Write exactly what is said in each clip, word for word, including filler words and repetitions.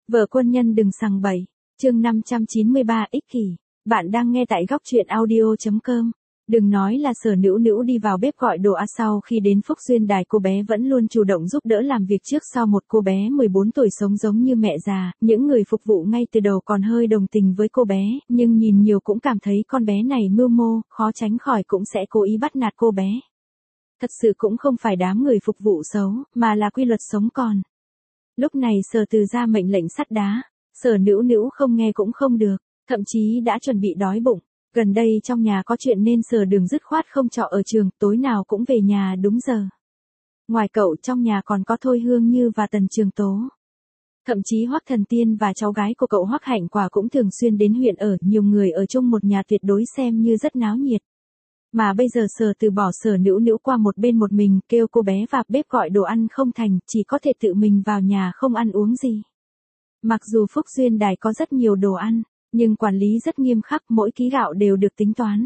Vợ quân nhân đừng sằng bậy. Chương năm trăm chín mươi ba ích kỷ. Bạn đang nghe tại góc truyện audio chấm com. Đừng nói là Sở Nữu Nữu đi vào bếp gọi đồ ăn sau khi đến Phúc Duyên Đài, cô bé vẫn luôn chủ động giúp đỡ làm việc trước sau. Một cô bé mười bốn tuổi sống giống như mẹ già, những người phục vụ ngay từ đầu còn hơi đồng tình với cô bé, nhưng nhìn nhiều cũng cảm thấy con bé này mưu mô, khó tránh khỏi cũng sẽ cố ý bắt nạt cô bé. Thật sự cũng không phải đám người phục vụ xấu, mà là quy luật sống còn. Lúc này Sở Từ ra mệnh lệnh sắt đá, Sở Nữu Nữu không nghe cũng không được, thậm chí đã chuẩn bị đói bụng. Gần đây trong nhà có chuyện nên Sở Đường dứt khoát không trọ ở trường, tối nào cũng về nhà đúng giờ. Ngoài cậu trong nhà còn có Thôi Hương Như và Tần Trường Tố. Thậm chí Hoắc Thần Tiên và cháu gái của cậu Hoắc Hạnh Quả cũng thường xuyên đến huyện ở, nhiều người ở chung một nhà tuyệt đối xem như rất náo nhiệt. Mà bây giờ Sở Từ bỏ Sở Nữu Nữu qua một bên một mình, kêu cô bé vào bếp gọi đồ ăn không thành, chỉ có thể tự mình vào nhà không ăn uống gì. Mặc dù Phúc Duyên Đài có rất nhiều đồ ăn, nhưng quản lý rất nghiêm khắc, mỗi ký gạo đều được tính toán.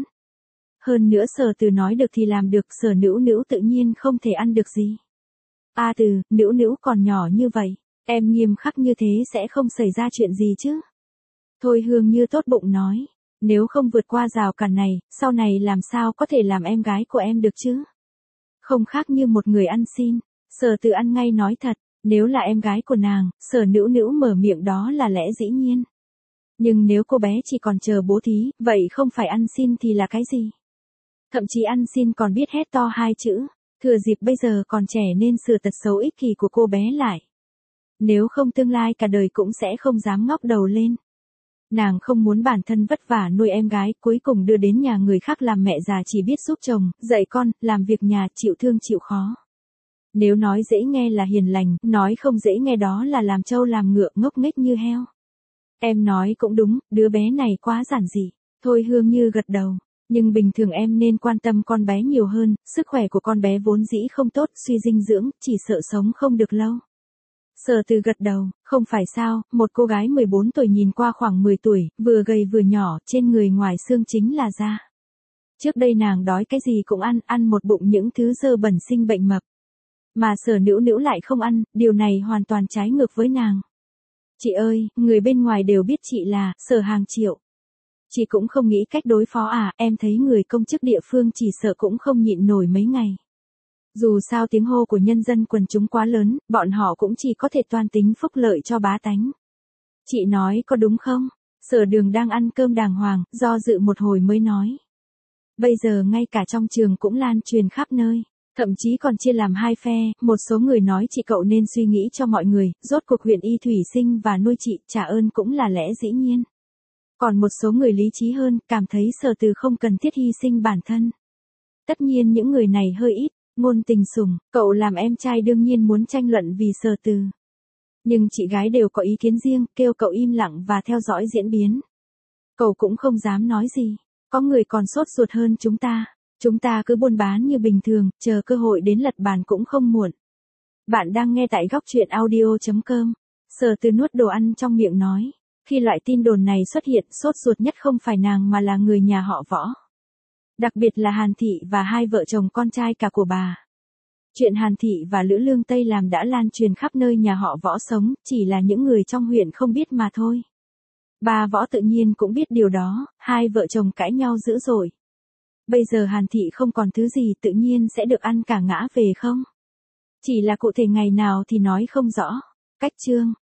Hơn nữa Sở Từ nói được thì làm được, Sở Nữu Nữu tự nhiên không thể ăn được gì. A Từ, Nữu Nữu còn nhỏ như vậy, em nghiêm khắc như thế sẽ không xảy ra chuyện gì chứ? Thôi Hương Như tốt bụng nói, nếu không vượt qua rào cản này, sau này làm sao có thể làm em gái của em được chứ? Không khác như một người ăn xin, Sở Từ ăn ngay nói thật, nếu là em gái của nàng, Sở Nữu Nữu mở miệng đó là lẽ dĩ nhiên. Nhưng nếu cô bé chỉ còn chờ bố thí, vậy không phải ăn xin thì là cái gì? Thậm chí ăn xin còn biết hét to hai chữ, thừa dịp bây giờ còn trẻ nên sửa tật xấu ích kỷ của cô bé lại. Nếu không tương lai cả đời cũng sẽ không dám ngóc đầu lên. Nàng không muốn bản thân vất vả nuôi em gái, cuối cùng đưa đến nhà người khác làm mẹ già chỉ biết giúp chồng, dạy con, làm việc nhà, chịu thương chịu khó. Nếu nói dễ nghe là hiền lành, nói không dễ nghe đó là làm trâu làm ngựa, ngốc nghếch như heo. Em nói cũng đúng, đứa bé này quá giản dị. Thôi Hương Như gật đầu, nhưng bình thường em nên quan tâm con bé nhiều hơn, sức khỏe của con bé vốn dĩ không tốt, suy dinh dưỡng, chỉ sợ sống không được lâu. Sở Từ gật đầu, không phải sao, một cô gái mười bốn tuổi nhìn qua khoảng mười tuổi, vừa gầy vừa nhỏ, trên người ngoài xương chính là da. Trước đây nàng đói cái gì cũng ăn, ăn một bụng những thứ dơ bẩn sinh bệnh mập. Mà Sở Nữu Nữu lại không ăn, điều này hoàn toàn trái ngược với nàng. Chị ơi, người bên ngoài đều biết chị là Sở Hàng Triệu. Chị cũng không nghĩ cách đối phó à, em thấy người công chức địa phương chỉ sợ cũng không nhịn nổi mấy ngày. Dù sao tiếng hô của nhân dân quần chúng quá lớn, bọn họ cũng chỉ có thể toan tính phúc lợi cho bá tánh. Chị nói có đúng không? Sở Đường đang ăn cơm đàng hoàng, do dự một hồi mới nói. Bây giờ ngay cả trong trường cũng lan truyền khắp nơi. Thậm chí còn chia làm hai phe, một số người nói chị cậu nên suy nghĩ cho mọi người, rốt cuộc huyện y thủy sinh và nuôi chị, trả ơn cũng là lẽ dĩ nhiên. Còn một số người lý trí hơn, cảm thấy Sở Từ không cần thiết hy sinh bản thân. Tất nhiên những người này hơi ít, ngôn tình sủng, cậu làm em trai đương nhiên muốn tranh luận vì Sở Từ. Nhưng chị gái đều có ý kiến riêng, kêu cậu im lặng và theo dõi diễn biến. Cậu cũng không dám nói gì, có người còn sốt ruột hơn chúng ta. Chúng ta cứ buôn bán như bình thường, chờ cơ hội đến lật bàn cũng không muộn. Bạn đang nghe tại góc truyện audio chấm com. Sở Từ nuốt đồ ăn trong miệng nói. Khi loại tin đồn này xuất hiện, sốt ruột nhất không phải nàng mà là người nhà họ Võ. Đặc biệt là Hàn Thị và hai vợ chồng con trai cả của bà. Chuyện Hàn Thị và Lữ Lương Tây làm đã lan truyền khắp nơi nhà họ Võ sống, chỉ là những người trong huyện không biết mà thôi. Bà Võ tự nhiên cũng biết điều đó, hai vợ chồng cãi nhau dữ dội. Bây giờ Hàn Thị không còn thứ gì tự nhiên sẽ được ăn cả ngã về không? Chỉ là cụ thể ngày nào thì nói không rõ. Cách chương.